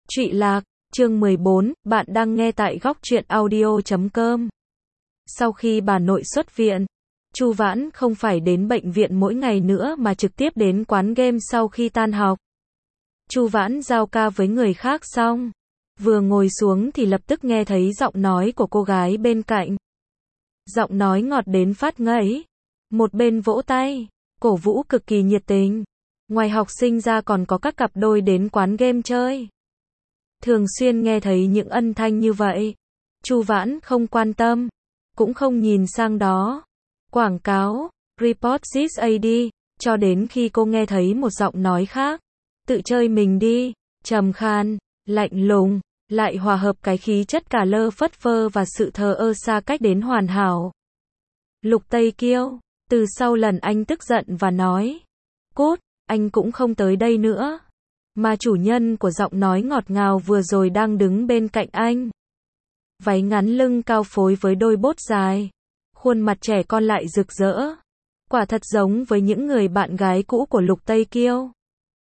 Trụy Lạc, chương 14, bạn đang nghe tại góc truyện audio.com. Sau khi bà nội xuất viện, Chu Vãn không phải đến bệnh viện mỗi ngày nữa mà trực tiếp đến quán game sau khi tan học. Chu Vãn giao ca với người khác xong, vừa ngồi xuống thì lập tức nghe thấy giọng nói của cô gái bên cạnh. Giọng nói ngọt đến phát ngấy, một bên vỗ tay, cổ vũ cực kỳ nhiệt tình. Ngoài học sinh ra còn có các cặp đôi đến quán game chơi. Thường xuyên nghe thấy những âm thanh như vậy, Chu Vãn không quan tâm, cũng không nhìn sang đó. Quảng cáo, report this AD, cho đến khi cô nghe thấy một giọng nói khác. Tự chơi mình đi, trầm khan, lạnh lùng, lại hòa hợp cái khí chất cả lơ phất phơ và sự thờ ơ xa cách đến hoàn hảo. Lục Tây Kiêu, từ sau lần anh tức giận và nói, cút, anh cũng không tới đây nữa. Mà chủ nhân của giọng nói ngọt ngào vừa rồi đang đứng bên cạnh anh. Váy ngắn lưng cao phối với đôi bốt dài. Khuôn mặt trẻ con lại rực rỡ. Quả thật giống với những người bạn gái cũ của Lục Tây Kiêu.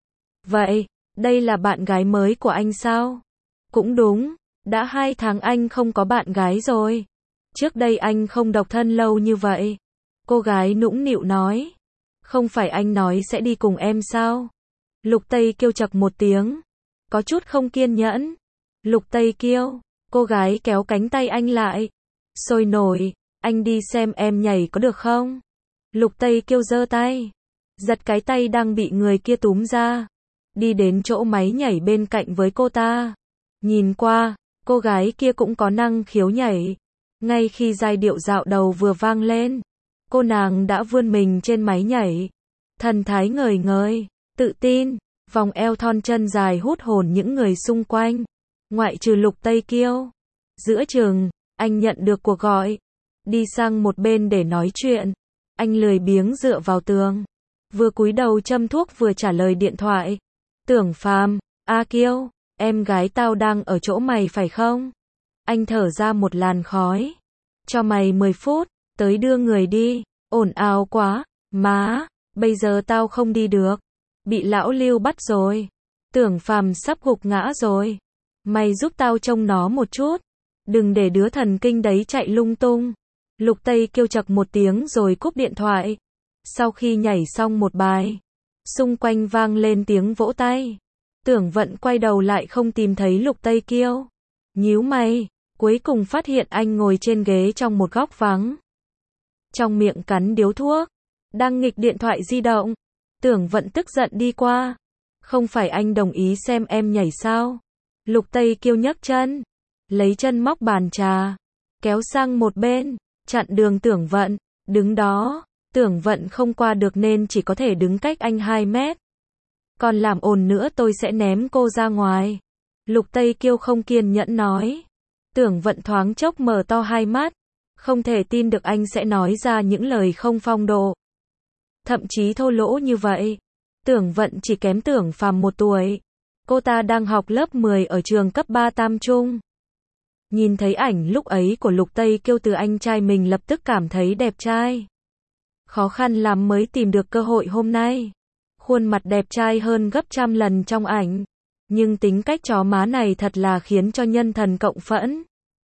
Vậy, đây là bạn gái mới của anh sao? Cũng đúng, đã 2 tháng anh không có bạn gái rồi. Trước đây anh không độc thân lâu như vậy. Cô gái nũng nịu nói. Không phải anh nói sẽ đi cùng em sao? Lục Tây Kiêu chậc một tiếng, có chút không kiên nhẫn. Lục Tây Kiêu, cô gái kéo cánh tay anh lại. Sôi nổi, anh đi xem em nhảy có được không? Lục Tây Kiêu giơ tay, giật cái tay đang bị người kia túm ra. Đi đến chỗ máy nhảy bên cạnh với cô ta. Nhìn qua, cô gái kia cũng có năng khiếu nhảy. Ngay khi giai điệu dạo đầu vừa vang lên, cô nàng đã vươn mình trên máy nhảy. Thần thái ngời ngời, tự tin, vòng eo thon chân dài hút hồn những người xung quanh, ngoại trừ Lục Tây Kiêu. Giữa chừng, anh nhận được cuộc gọi, đi sang một bên để nói chuyện. Anh lười biếng dựa vào tường, vừa cúi đầu châm thuốc vừa trả lời điện thoại. Tưởng Phàm, A Kiêu, em gái tao đang ở chỗ mày phải không? Anh thở ra một làn khói. Cho mày 10 phút, tới đưa người đi. Ồn ào quá, má, bây giờ tao không đi được. Bị lão Lưu bắt rồi. Tưởng Phàm sắp gục ngã rồi. Mày giúp tao trông nó một chút. Đừng để đứa thần kinh đấy chạy lung tung. Lục Tây Kiêu chậc một tiếng rồi cúp điện thoại. Sau khi nhảy xong một bài, xung quanh vang lên tiếng vỗ tay. Tưởng Vận quay đầu lại không tìm thấy Lục Tây Kiêu. Nhíu mày, cuối cùng phát hiện anh ngồi trên ghế trong một góc vắng. Trong miệng cắn điếu thuốc, đang nghịch điện thoại di động. Tưởng Vận tức giận đi qua. Không phải anh đồng ý xem em nhảy sao? Lục Tây Kiêu nhấc chân, lấy chân móc bàn trà, kéo sang một bên, chặn đường Tưởng Vận. Đứng đó, Tưởng Vận không qua được nên chỉ có thể đứng cách anh 2 mét. Còn làm ồn nữa tôi sẽ ném cô ra ngoài. Lục Tây Kiêu không kiên nhẫn nói. Tưởng Vận thoáng chốc mở to hai mắt, không thể tin được anh sẽ nói ra những lời không phong độ, thậm chí thô lỗ như vậy. Tưởng Vận chỉ kém Tưởng Phàm 1 tuổi. Cô ta đang học lớp 10 ở trường cấp 3 Tam Trung. Nhìn thấy ảnh lúc ấy của Lục Tây Kiêu từ anh trai mình lập tức cảm thấy đẹp trai. Khó khăn lắm mới tìm được cơ hội hôm nay. Khuôn mặt đẹp trai hơn gấp trăm lần trong ảnh. Nhưng tính cách chó má này thật là khiến cho nhân thần cộng phẫn.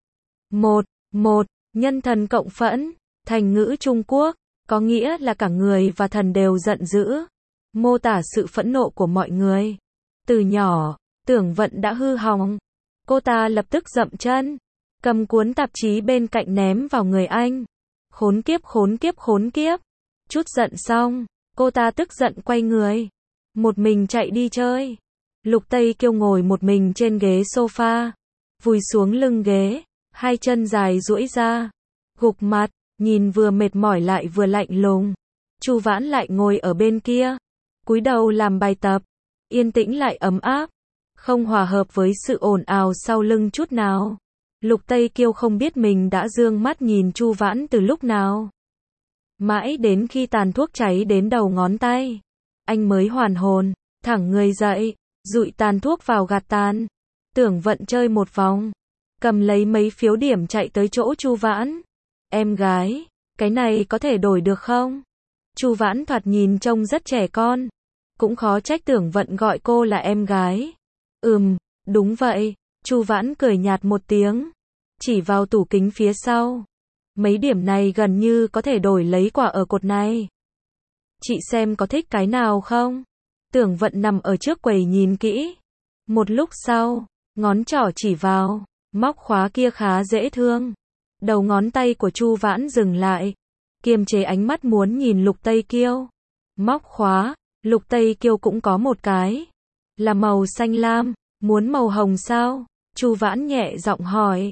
Một, nhân thần cộng phẫn, thành ngữ Trung Quốc, có nghĩa là cả người và thần đều giận dữ, mô tả sự phẫn nộ của mọi người. Từ nhỏ, Tưởng Vận đã hư hỏng. Cô ta lập tức dậm chân, cầm cuốn tạp chí bên cạnh ném vào người anh. Khốn kiếp khốn kiếp khốn kiếp. Chút giận xong, cô ta tức giận quay người, một mình chạy đi chơi. Lục Tây Kiêu ngồi một mình trên ghế sofa, vùi xuống lưng ghế, hai chân dài duỗi ra, gục mặt, nhìn vừa mệt mỏi lại vừa lạnh lùng. Chu Vãn lại ngồi ở bên kia, cúi đầu làm bài tập, yên tĩnh lại ấm áp, không hòa hợp với sự ồn ào sau lưng chút nào. Lục Tây Kiêu không biết mình đã dương mắt nhìn Chu Vãn từ lúc nào. Mãi đến khi tàn thuốc cháy đến đầu ngón tay, anh mới hoàn hồn, thẳng người dậy, dụi tàn thuốc vào gạt tàn. Tưởng Vận chơi một vòng, cầm lấy mấy phiếu điểm chạy tới chỗ Chu Vãn. Em gái, cái này có thể đổi được không? Chu Vãn thoạt nhìn trông rất trẻ con. Cũng khó trách Tưởng Vận gọi cô là em gái. Đúng vậy, Chu Vãn cười nhạt một tiếng, chỉ vào tủ kính phía sau. Mấy điểm này gần như có thể đổi lấy quả ở cột này. Chị xem có thích cái nào không? Tưởng Vận nằm ở trước quầy nhìn kỹ. Một lúc sau, ngón trỏ chỉ vào, móc khóa kia khá dễ thương. Đầu ngón tay của Chu Vãn dừng lại, kiềm chế ánh mắt muốn nhìn Lục Tây Kiêu. Móc khóa, Lục Tây Kiêu cũng có một cái, là màu xanh lam, muốn màu hồng sao? Chu Vãn nhẹ giọng hỏi.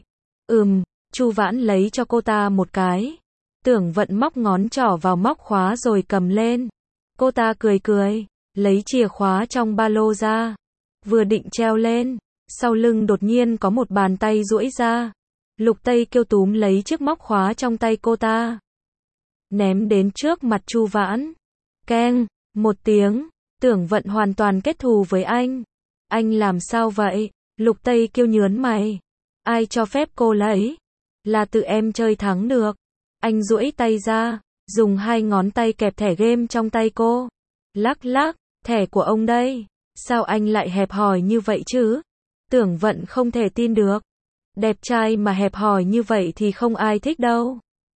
Chu Vãn lấy cho cô ta một cái. Tưởng Vận móc ngón trỏ vào móc khóa rồi cầm lên. Cô ta cười cười, lấy chìa khóa trong ba lô ra. Vừa định treo lên, sau lưng đột nhiên có một bàn tay duỗi ra. Lục Tây Kiêu túm lấy chiếc móc khóa trong tay cô ta, ném đến trước mặt Chu Vãn. Keng, một tiếng, Tưởng Vận hoàn toàn kết thù với anh. Anh làm sao vậy? Lục Tây Kiêu nhớn mày. Ai cho phép cô lấy? Là tự em chơi thắng được. Anh duỗi tay ra, dùng hai ngón tay kẹp thẻ game trong tay cô. Lắc lắc, thẻ của ông đây. Sao anh lại hẹp hòi như vậy chứ? Tưởng Vận không thể tin được. Đẹp trai mà hẹp hòi như vậy thì không ai thích đâu.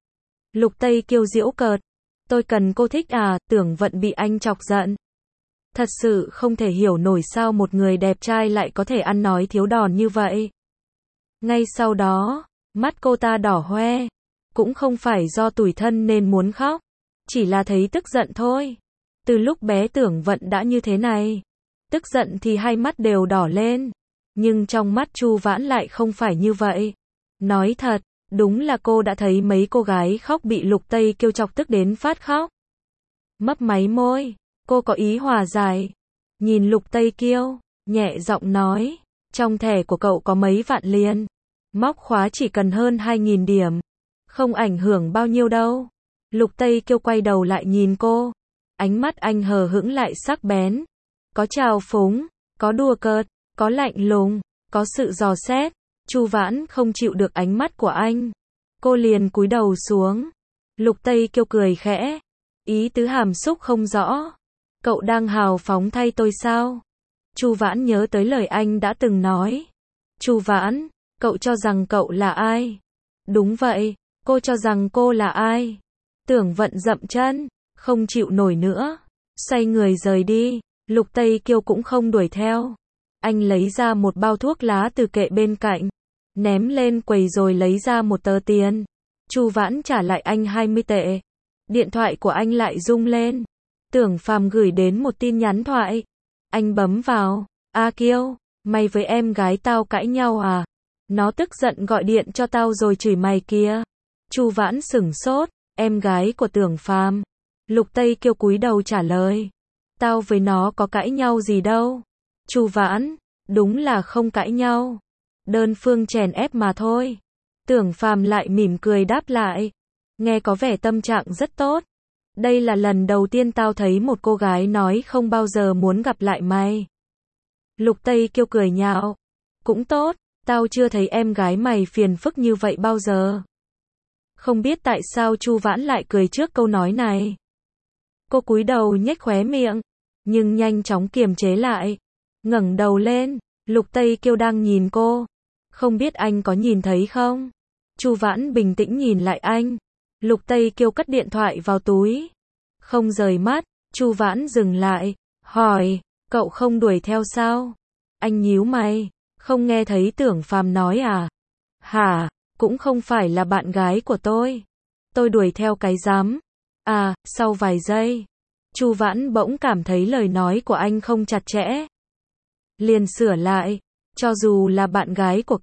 Lục Tây Kiêu giễu cợt. Tôi cần cô thích à? Tưởng Vận bị anh chọc giận. Thật sự không thể hiểu nổi sao một người đẹp trai lại có thể ăn nói thiếu đòn như vậy. Ngay sau đó, mắt cô ta đỏ hoe. Cũng không phải do tủi thân nên muốn khóc, chỉ là thấy tức giận thôi. Từ lúc bé Tưởng Vận đã như thế này. Tức giận thì hai mắt đều đỏ lên. Nhưng trong mắt Chu Vãn lại không phải như vậy. Nói thật, đúng là cô đã thấy mấy cô gái khóc bị Lục Tây Kiêu chọc tức đến phát khóc. Mấp máy môi, cô có ý hòa giải. Nhìn Lục Tây Kiêu, nhẹ giọng nói, trong thẻ của cậu có mấy vạn liền. Móc khóa chỉ cần hơn 2.000 điểm. Không ảnh hưởng bao nhiêu đâu. Lục Tây Kiêu quay đầu lại nhìn cô. Ánh mắt anh hờ hững lại sắc bén. Có trào phúng, có đùa cợt, có lạnh lùng, có sự dò xét. Chu Vãn không chịu được ánh mắt của anh. Cô liền cúi đầu xuống. Lục Tây Kiêu cười khẽ. Ý tứ hàm xúc không rõ. Cậu đang hào phóng thay tôi sao? Chu Vãn nhớ tới lời anh đã từng nói. Chu Vãn, cậu cho rằng cậu là ai? Đúng vậy, cô cho rằng cô là ai? Tưởng Vận dậm chân, không chịu nổi nữa. Xoay người rời đi. Lục Tây Kiêu cũng không đuổi theo. Anh lấy ra một bao thuốc lá từ kệ bên cạnh, ném lên quầy rồi lấy ra một tờ tiền. Chu Vãn trả lại anh 20 tệ. Điện thoại của anh lại rung lên. Tưởng Phàm gửi đến một tin nhắn thoại. Anh bấm vào. A Kiêu, mày với em gái tao cãi nhau à? Nó tức giận gọi điện cho tao rồi chửi mày kìa. Chu Vãn sửng sốt. Em gái của Tưởng Phàm. Lục Tây Kiêu cúi đầu trả lời. Tao với nó có cãi nhau gì đâu. Chu Vãn, đúng là không cãi nhau. Đơn phương chèn ép mà thôi. Tưởng Phàm lại mỉm cười đáp lại. Nghe có vẻ tâm trạng rất tốt. Đây là lần đầu tiên tao thấy một cô gái nói không bao giờ muốn gặp lại mày. Lục Tây Kiêu cười nhạo. Cũng tốt, tao chưa thấy em gái mày phiền phức như vậy bao giờ. Không biết tại sao Chu Vãn lại cười trước câu nói này. Cô cúi đầu nhếch khóe miệng, nhưng nhanh chóng kiềm chế lại. Ngẩng đầu lên, Lục Tây Kiêu đang nhìn cô. Không biết anh có nhìn thấy không? Chu Vãn bình tĩnh nhìn lại anh. Lục Tây Kiêu cất điện thoại vào túi. Không rời mắt, Chu Vãn dừng lại, hỏi, cậu không đuổi theo sao? Anh nhíu mày, không nghe thấy Tưởng Phàm nói à? Hả, cũng không phải là bạn gái của tôi. Tôi đuổi theo cái dám. À, sau vài giây, Chu Vãn bỗng cảm thấy lời nói của anh không chặt chẽ. Liền sửa lại, cho dù là bạn gái của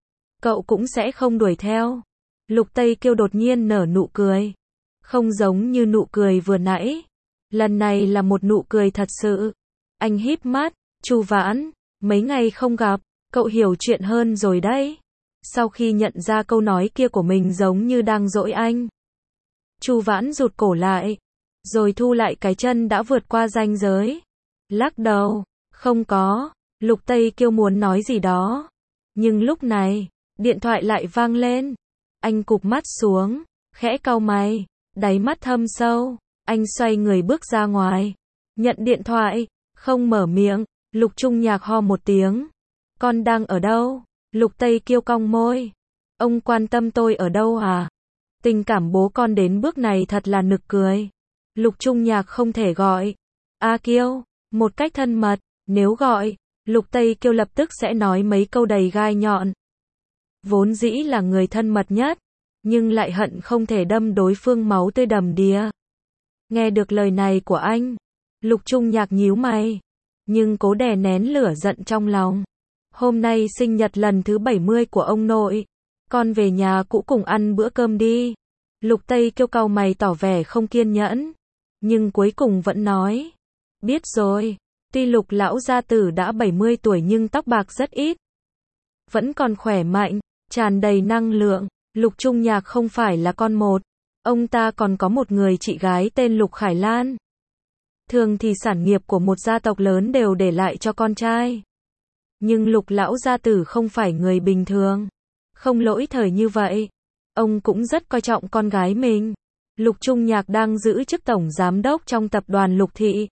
cậu cũng sẽ không đuổi theo. Lục Tây Kiêu đột nhiên nở nụ cười. Không giống như nụ cười vừa nãy. Lần này là một nụ cười thật sự. Anh híp mắt, Chu Vãn, mấy ngày không gặp, cậu hiểu chuyện hơn rồi đấy. Sau khi nhận ra câu nói kia của mình giống như đang dỗi anh. Chu Vãn rụt cổ lại, rồi thu lại cái chân đã vượt qua ranh giới. Lắc đầu, không có. Lục Tây Kiêu muốn nói gì đó. Nhưng lúc này, điện thoại lại vang lên. Anh cụp mắt xuống, khẽ cau mày, đáy mắt thâm sâu. Anh xoay người bước ra ngoài. Nhận điện thoại, không mở miệng. Lục Trung Nhạc ho một tiếng. Con đang ở đâu? Lục Tây Kiêu cong môi. Ông quan tâm tôi ở đâu à? Tình cảm bố con đến bước này thật là nực cười. Lục Trung Nhạc không thể gọi A Kiêu một cách thân mật, nếu gọi, Lục Tây Kiêu lập tức sẽ nói mấy câu đầy gai nhọn. Vốn dĩ là người thân mật nhất, nhưng lại hận không thể đâm đối phương máu tươi đầm đìa. Nghe được lời này của anh, Lục Trung Nhạc nhíu mày, nhưng cố đè nén lửa giận trong lòng. Hôm nay sinh nhật lần thứ 70 của ông nội, con về nhà cũ cùng ăn bữa cơm đi. Lục Tây Kiêu cau mày tỏ vẻ không kiên nhẫn, nhưng cuối cùng vẫn nói, biết rồi. Tuy Lục lão gia tử đã 70 tuổi nhưng tóc bạc rất ít, vẫn còn khỏe mạnh, tràn đầy năng lượng. Lục Trung Nhạc không phải là con một, ông ta còn có một người chị gái tên Lục Khải Lan. Thường thì sản nghiệp của một gia tộc lớn đều để lại cho con trai. Nhưng Lục lão gia tử không phải người bình thường, không lỗi thời như vậy. Ông cũng rất coi trọng con gái mình. Lục Trung Nhạc đang giữ chức tổng giám đốc trong tập đoàn Lục Thị.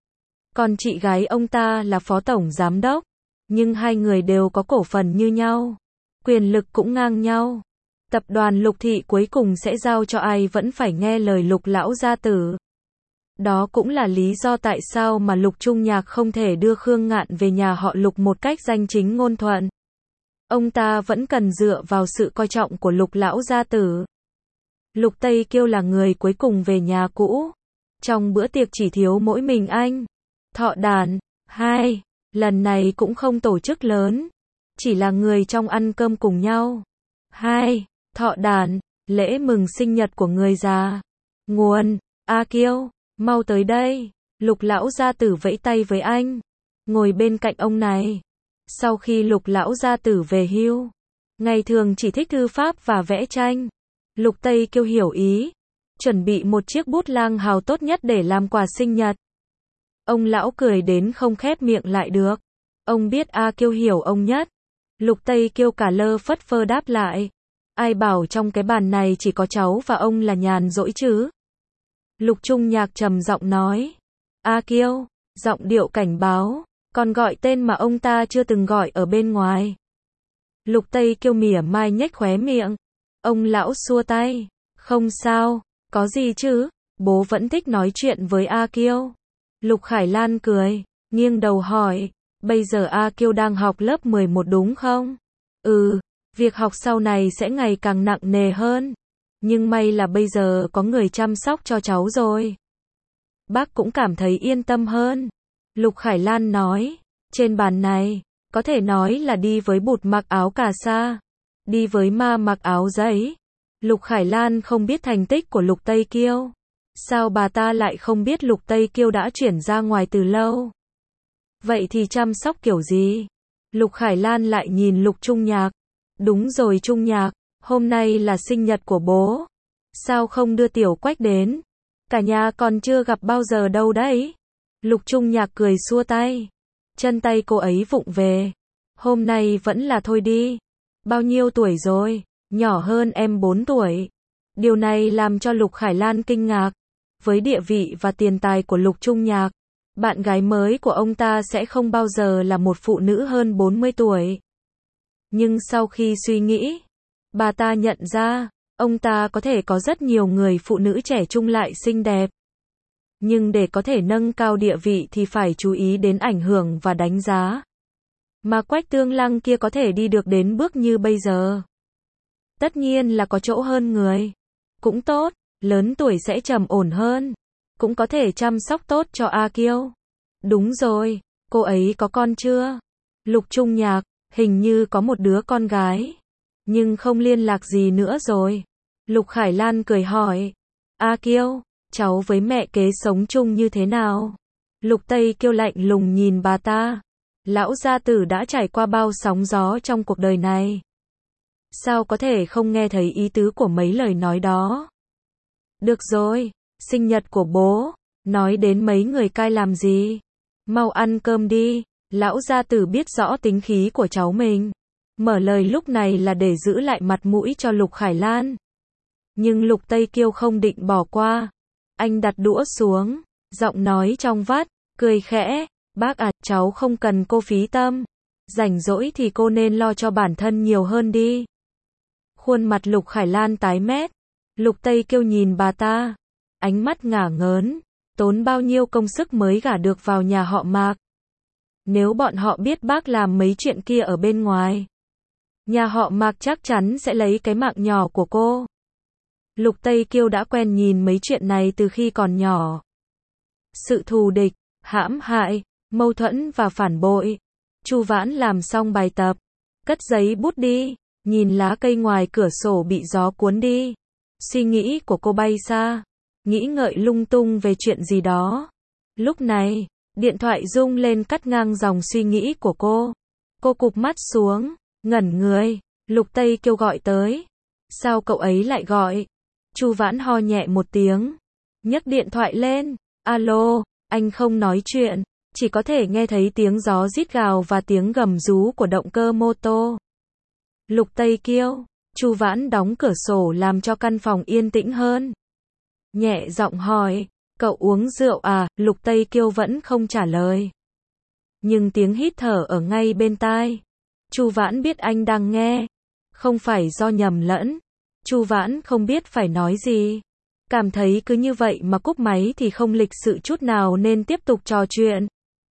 Còn chị gái ông ta là phó tổng giám đốc. Nhưng hai người đều có cổ phần như nhau. Quyền lực cũng ngang nhau. Tập đoàn Lục Thị cuối cùng sẽ giao cho ai vẫn phải nghe lời Lục lão gia tử. Đó cũng là lý do tại sao mà Lục Trung Nhạc không thể đưa Khương Ngạn về nhà họ Lục một cách danh chính ngôn thuận. Ông ta vẫn cần dựa vào sự coi trọng của Lục lão gia tử. Lục Tây Kiêu là người cuối cùng về nhà cũ. Trong bữa tiệc chỉ thiếu mỗi mình anh. Thọ đàn, 2, lần này cũng không tổ chức lớn. Chỉ là người trong ăn cơm cùng nhau. 2, thọ đàn, lễ mừng sinh nhật của người già. Nguồn, A Kiêu, mau tới đây. Lục lão gia tử vẫy tay với anh. Ngồi bên cạnh ông này. Sau khi Lục lão gia tử về hưu, ngày thường chỉ thích thư pháp và vẽ tranh. Lục Tây Kiêu hiểu ý, chuẩn bị một chiếc bút lang hào tốt nhất để làm quà sinh nhật. Ông lão cười đến không khép miệng lại được. Ông biết A Kiêu hiểu ông nhất. Lục Tây Kiêu cả lơ phất phơ đáp lại. Ai bảo trong cái bàn này chỉ có cháu và ông là nhàn rỗi chứ? Lục Trung Nhạc trầm giọng nói. A Kiêu, giọng điệu cảnh báo, còn gọi tên mà ông ta chưa từng gọi ở bên ngoài. Lục Tây Kiêu mỉa mai nhếch khóe miệng. Ông lão xua tay. Không sao, có gì chứ, bố vẫn thích nói chuyện với A Kiêu. Lục Khải Lan cười, nghiêng đầu hỏi, bây giờ A Kiêu đang học lớp 11 đúng không? Việc học sau này sẽ ngày càng nặng nề hơn. Nhưng may là bây giờ có người chăm sóc cho cháu rồi. Bác cũng cảm thấy yên tâm hơn. Lục Khải Lan nói, trên bàn này, có thể nói là đi với bụt mặc áo cà sa, đi với ma mặc áo giấy. Lục Khải Lan không biết thành tích của Lục Tây Kiêu. Sao bà ta lại không biết Lục Tây Kiêu đã chuyển ra ngoài từ lâu? Vậy thì chăm sóc kiểu gì? Lục Khải Lan lại nhìn Lục Trung Nhạc. Đúng rồi Trung Nhạc, hôm nay là sinh nhật của bố. Sao không đưa Tiểu Quách đến? Cả nhà còn chưa gặp bao giờ đâu đấy. Lục Trung Nhạc cười xua tay. Chân tay cô ấy vụng về. Hôm nay vẫn là thôi đi. Bao nhiêu tuổi rồi? Nhỏ hơn em 4 tuổi. Điều này làm cho Lục Khải Lan kinh ngạc. Với địa vị và tiền tài của Lục Trung Nhạc, bạn gái mới của ông ta sẽ không bao giờ là một phụ nữ hơn 40 tuổi. Nhưng sau khi suy nghĩ, bà ta nhận ra, ông ta có thể có rất nhiều người phụ nữ trẻ trung lại xinh đẹp. Nhưng để có thể nâng cao địa vị thì phải chú ý đến ảnh hưởng và đánh giá. Mà Quách Tương Lăng kia có thể đi được đến bước như bây giờ. Tất nhiên là có chỗ hơn người. Cũng tốt, lớn tuổi sẽ trầm ổn hơn. Cũng có thể chăm sóc tốt cho A Kiêu. Đúng rồi, cô ấy có con chưa? Lục Trung Nhạc, hình như có một đứa con gái. Nhưng không liên lạc gì nữa rồi. Lục Khải Lan cười hỏi. A Kiêu, cháu với mẹ kế sống chung như thế nào? Lục Tây Kiêu lạnh lùng nhìn bà ta. Lão gia tử đã trải qua bao sóng gió trong cuộc đời này. Sao có thể không nghe thấy ý tứ của mấy lời nói đó? Được rồi, sinh nhật của bố, nói đến mấy người cai làm gì? Mau ăn cơm đi. Lão gia tử biết rõ tính khí của cháu mình. Mở lời lúc này là để giữ lại mặt mũi cho Lục Khải Lan. Nhưng Lục Tây Kiêu không định bỏ qua. Anh đặt đũa xuống, giọng nói trong vắt, cười khẽ. Bác à, cháu không cần cô phí tâm. Rảnh rỗi thì cô nên lo cho bản thân nhiều hơn đi. Khuôn mặt Lục Khải Lan tái mét. Lục Tây Kiêu nhìn bà ta, ánh mắt ngả ngớn, tốn bao nhiêu công sức mới gả được vào nhà họ Mạc. Nếu bọn họ biết bác làm mấy chuyện kia ở bên ngoài, nhà họ Mạc chắc chắn sẽ lấy cái mạng nhỏ của cô. Lục Tây Kiêu đã quen nhìn mấy chuyện này từ khi còn nhỏ. Sự thù địch, hãm hại, mâu thuẫn và phản bội. Chu Vãn làm xong bài tập, cất giấy bút đi, nhìn lá cây ngoài cửa sổ bị gió cuốn đi. Suy nghĩ của cô bay xa, nghĩ ngợi lung tung về chuyện gì đó. Lúc này, điện thoại rung lên cắt ngang dòng suy nghĩ của cô. Cô cụp mắt xuống, ngẩn người. Lục Tây Kiêu gọi tới. Sao cậu ấy lại gọi? Chu Vãn ho nhẹ một tiếng, nhấc điện thoại lên. Alo, anh không nói chuyện, chỉ có thể nghe thấy tiếng gió rít gào và tiếng gầm rú của động cơ mô tô. Lục Tây Kiêu, Chu Vãn đóng cửa sổ làm cho căn phòng yên tĩnh hơn. Nhẹ giọng hỏi, cậu uống rượu à? Lục Tây Kiêu vẫn không trả lời. Nhưng tiếng hít thở ở ngay bên tai. Chu Vãn biết anh đang nghe, không phải do nhầm lẫn. Chu Vãn không biết phải nói gì. Cảm thấy cứ như vậy mà cúp máy thì không lịch sự chút nào nên tiếp tục trò chuyện.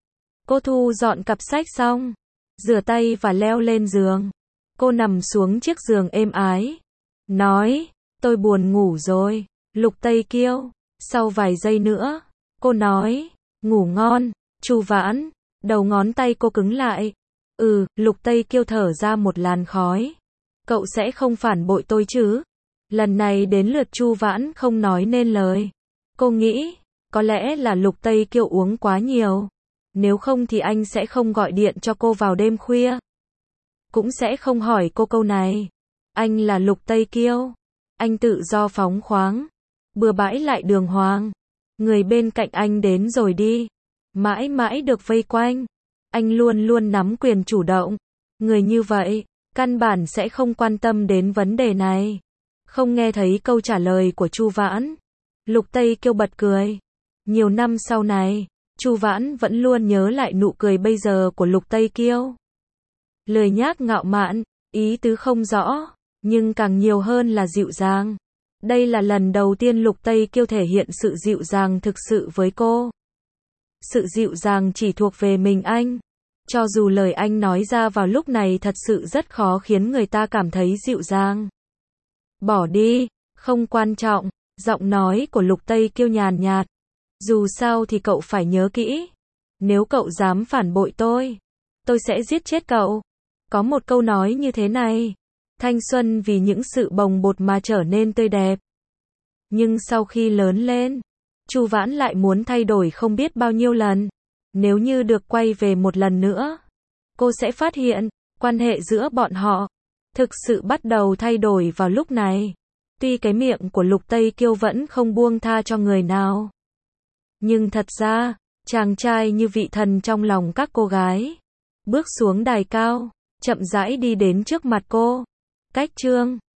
Cô thu dọn cặp sách xong, rửa tay và leo lên giường. Cô nằm xuống chiếc giường êm ái, nói, tôi buồn ngủ rồi. Lục Tây Kiêu, sau vài giây nữa, cô nói, ngủ ngon. Chu Vãn, đầu ngón tay cô cứng lại. Lục Tây Kiêu thở ra một làn khói. Cậu sẽ không phản bội tôi chứ? Lần này đến lượt Chu Vãn không nói nên lời. Cô nghĩ, có lẽ là Lục Tây Kiêu uống quá nhiều. Nếu không thì anh sẽ không gọi điện cho cô vào đêm khuya. Cũng sẽ không hỏi cô câu này. Anh là Lục Tây Kiêu. Anh tự do phóng khoáng, bừa bãi lại đường hoàng. Người bên cạnh anh đến rồi đi, mãi mãi được vây quanh. Anh luôn luôn nắm quyền chủ động. Người như vậy, căn bản sẽ không quan tâm đến vấn đề này. Không nghe thấy câu trả lời của Chu Vãn, Lục Tây Kiêu bật cười. Nhiều năm sau này, Chu Vãn vẫn luôn nhớ lại nụ cười bây giờ của Lục Tây Kiêu. Lười nhác ngạo mạn, ý tứ không rõ, nhưng càng nhiều hơn là dịu dàng. Đây là lần đầu tiên Lục Tây Kiêu thể hiện sự dịu dàng thực sự với cô. Sự dịu dàng chỉ thuộc về mình anh. Cho dù lời anh nói ra vào lúc này thật sự rất khó khiến người ta cảm thấy dịu dàng. Bỏ đi, không quan trọng. Giọng nói của Lục Tây Kiêu nhàn nhạt. Dù sao thì cậu phải nhớ kỹ. Nếu cậu dám phản bội tôi sẽ giết chết cậu. Có một câu nói như thế này. Thanh xuân vì những sự bồng bột mà trở nên tươi đẹp. Nhưng sau khi lớn lên, Chu Vãn lại muốn thay đổi không biết bao nhiêu lần. Nếu như được quay về một lần nữa, cô sẽ phát hiện, quan hệ giữa bọn họ thực sự bắt đầu thay đổi vào lúc này. Tuy cái miệng của Lục Tây Kiêu vẫn không buông tha cho người nào, nhưng thật ra, chàng trai như vị thần trong lòng các cô gái. Bước xuống đài cao, chậm rãi đi đến trước mặt cô. Cách chương